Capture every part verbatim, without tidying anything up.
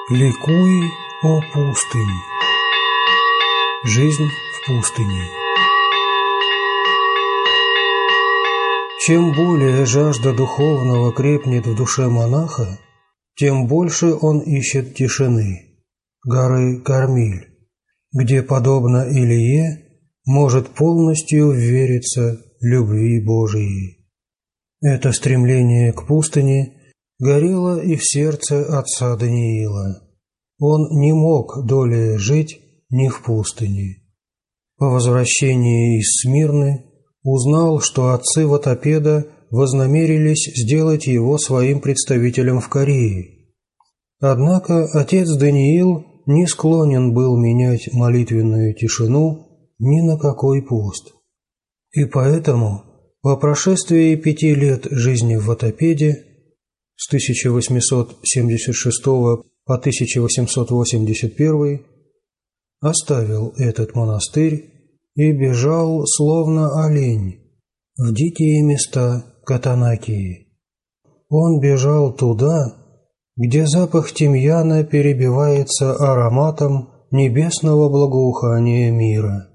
Ликуй, о пустынь! Жизнь в пустыне. Чем более жажда духовного крепнет в душе монаха, тем больше он ищет тишины, горы Кармиль, где, подобно Илие, может полностью ввериться любви Божией. Это стремление к пустыне горело и в сердце отца Даниила. Он не мог долее жить не в пустыне. По возвращении из Смирны узнал, что отцы Ватопеда вознамерились сделать его своим представителем в Корее. Однако отец Даниил не склонен был менять молитвенную тишину ни на какой пост. И поэтому, по прошествии пяти лет жизни в Ватопеде, с тысяча восемьсот семьдесят шестого по тысяча восемьсот восемьдесят первый, оставил этот монастырь и бежал, словно олень, в дикие места Катанакии. Он бежал туда, где запах тимьяна перебивается ароматом небесного благоухания мира,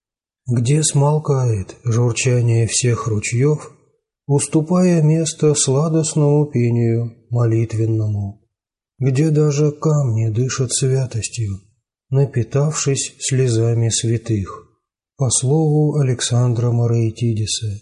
где смолкает журчание всех ручьев, уступая место сладостному пению молитвенному, где даже камни дышат святостью, напитавшись слезами святых, по слову Александра Мараитидиса.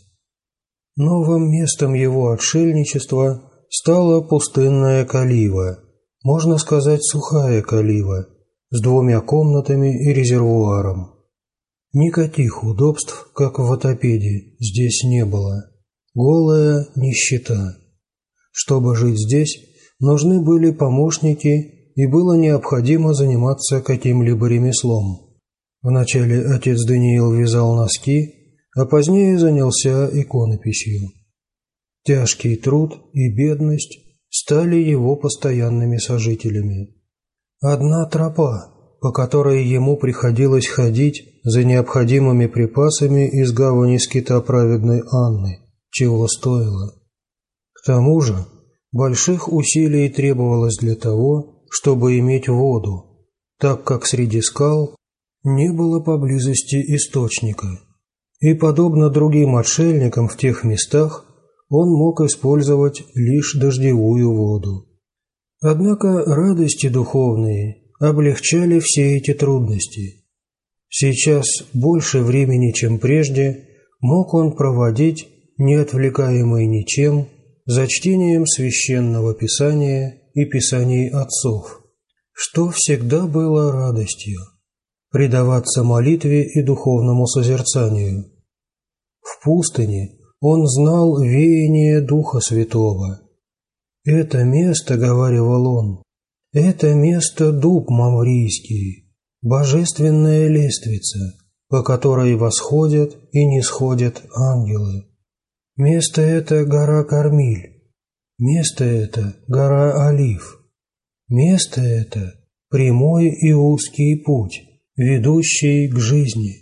Новым местом его отшельничества стала пустынная Калива, можно сказать, сухая Калива, с двумя комнатами и резервуаром. Никаких удобств, как в Ватопеде, здесь не было. Голая нищета. Чтобы жить здесь, нужны были помощники, и было необходимо заниматься каким-либо ремеслом. Вначале отец Даниил вязал носки, а позднее занялся иконописью. Тяжкий труд и бедность стали его постоянными сожителями. Одна тропа, по которой ему приходилось ходить за необходимыми припасами из гавани скита праведной Анны, чего стоило. К тому же больших усилий требовалось для того, чтобы иметь воду, так как среди скал не было поблизости источника, и, подобно другим отшельникам в тех местах, он мог использовать лишь дождевую воду. Однако радости духовные облегчали все эти трудности. Сейчас больше времени, чем прежде, мог он проводить, не отвлекаемый ничем, за чтением священного писания и писаний отцов, что всегда было радостью, предаваться молитве и духовному созерцанию. В пустыне он знал веяние Духа Святого. «Это место, — говаривал он, — это место дуб маврийский, божественная лестница, по которой восходят и нисходят ангелы. Место это — гора Кармиль, место это — гора Олив, место это — прямой и узкий путь, ведущий к жизни».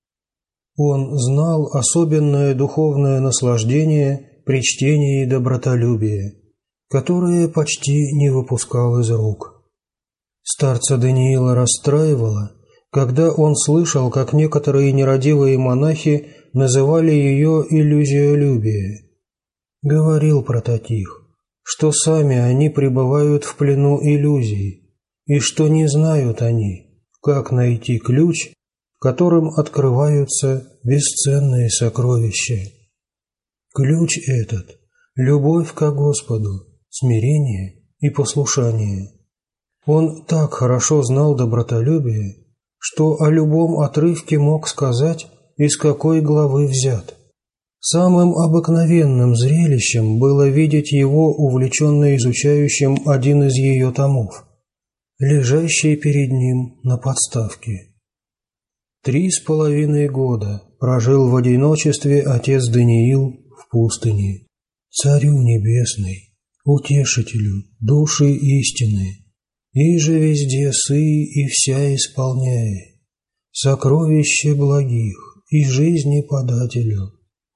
Он знал особенное духовное наслаждение при чтении добротолюбия, которое почти не выпускал из рук. Старца Даниила расстраивало, когда он слышал, как некоторые нерадивые монахи называли ее иллюзиолюбие. Говорил прототих, что сами они пребывают в плену иллюзий, и что не знают они, как найти ключ, которым открываются бесценные сокровища. Ключ этот – любовь ко Господу, смирение и послушание. Он так хорошо знал добротолюбие, что о любом отрывке мог сказать, из какой главы взят. Самым обыкновенным зрелищем было видеть его увлеченно изучающим один из ее томов, лежащий перед ним на подставке. Три с половиной года прожил в одиночестве отец Даниил в пустыне. Царю небесный, утешителю души истины, и же везде сы и вся исполняя, сокровище благих и жизни подателю,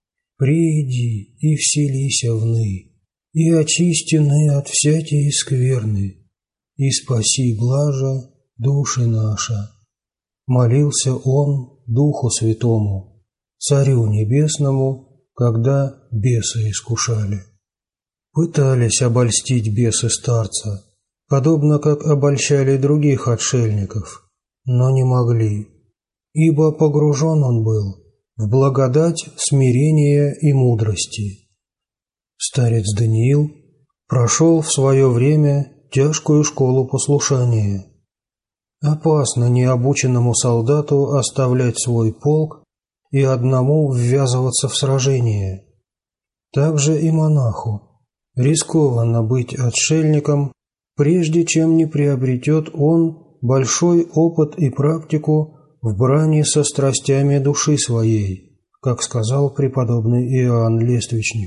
приди и вселися вны, и очистены от всякие скверны, и спаси блажа души наши. Молился он Духу Святому, Царю Небесному, когда бесы искушали. Пытались обольстить бесы старца, подобно как обольщали других отшельников, но не могли, ибо погружен он был в благодать смирения и мудрости. Старец Даниил прошел в свое время тяжкую школу послушания. Опасно необученному солдату оставлять свой полк и одному ввязываться в сражение. Также и монаху рискованно быть отшельником, прежде чем не приобретет он большой опыт и практику в брани со страстями души своей, как сказал преподобный Иоанн Лествичник.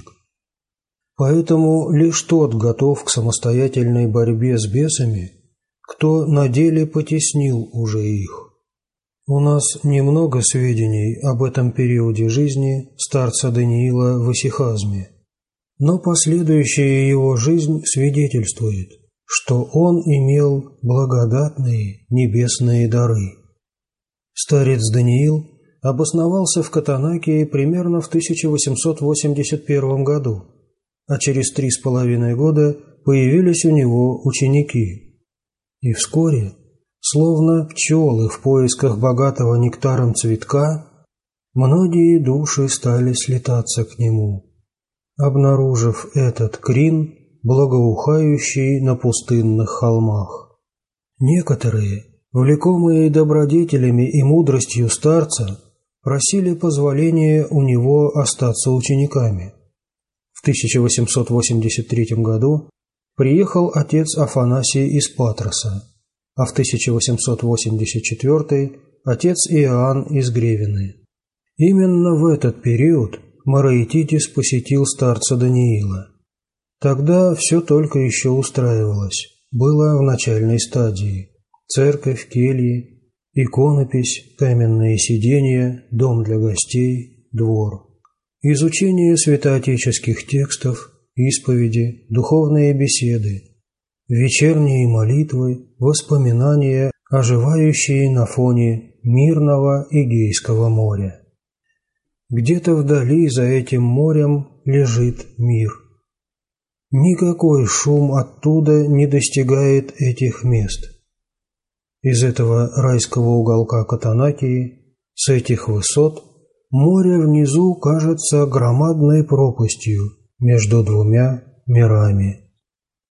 Поэтому лишь тот готов к самостоятельной борьбе с бесами, кто на деле потеснил уже их. У нас немного сведений об этом периоде жизни старца Даниила в исихазме, но последующая его жизнь свидетельствует, что он имел благодатные небесные дары. Старец Даниил обосновался в Котонакии примерно в тысяча восемьсот восемьдесят первом году, а через три с половиной года появились у него ученики. И вскоре, словно пчелы в поисках богатого нектаром цветка, многие души стали слетаться к нему, обнаружив этот крин, благоухающий на пустынных холмах. Некоторые, влекомые добродетелями и мудростью старца, просили позволения у него остаться учениками. В тысяча восемьсот восемьдесят третьем году приехал отец Афанасий из Патроса, а в тысяча восемьсот восемьдесят четвёртом отец Иоанн из Гревины. Именно в этот период Мараититис посетил старца Даниила. Тогда все только еще устраивалось, было в начальной стадии. Церковь, кельи, иконопись, каменные сиденья, дом для гостей, двор. Изучение святоотеческих текстов, исповеди, духовные беседы, вечерние молитвы, воспоминания, оживающие на фоне мирного Эгейского моря. Где-то вдали за этим морем лежит мир. Никакой шум оттуда не достигает этих мест. Из этого райского уголка Котонакии, с этих высот, море внизу кажется громадной пропастью между двумя мирами.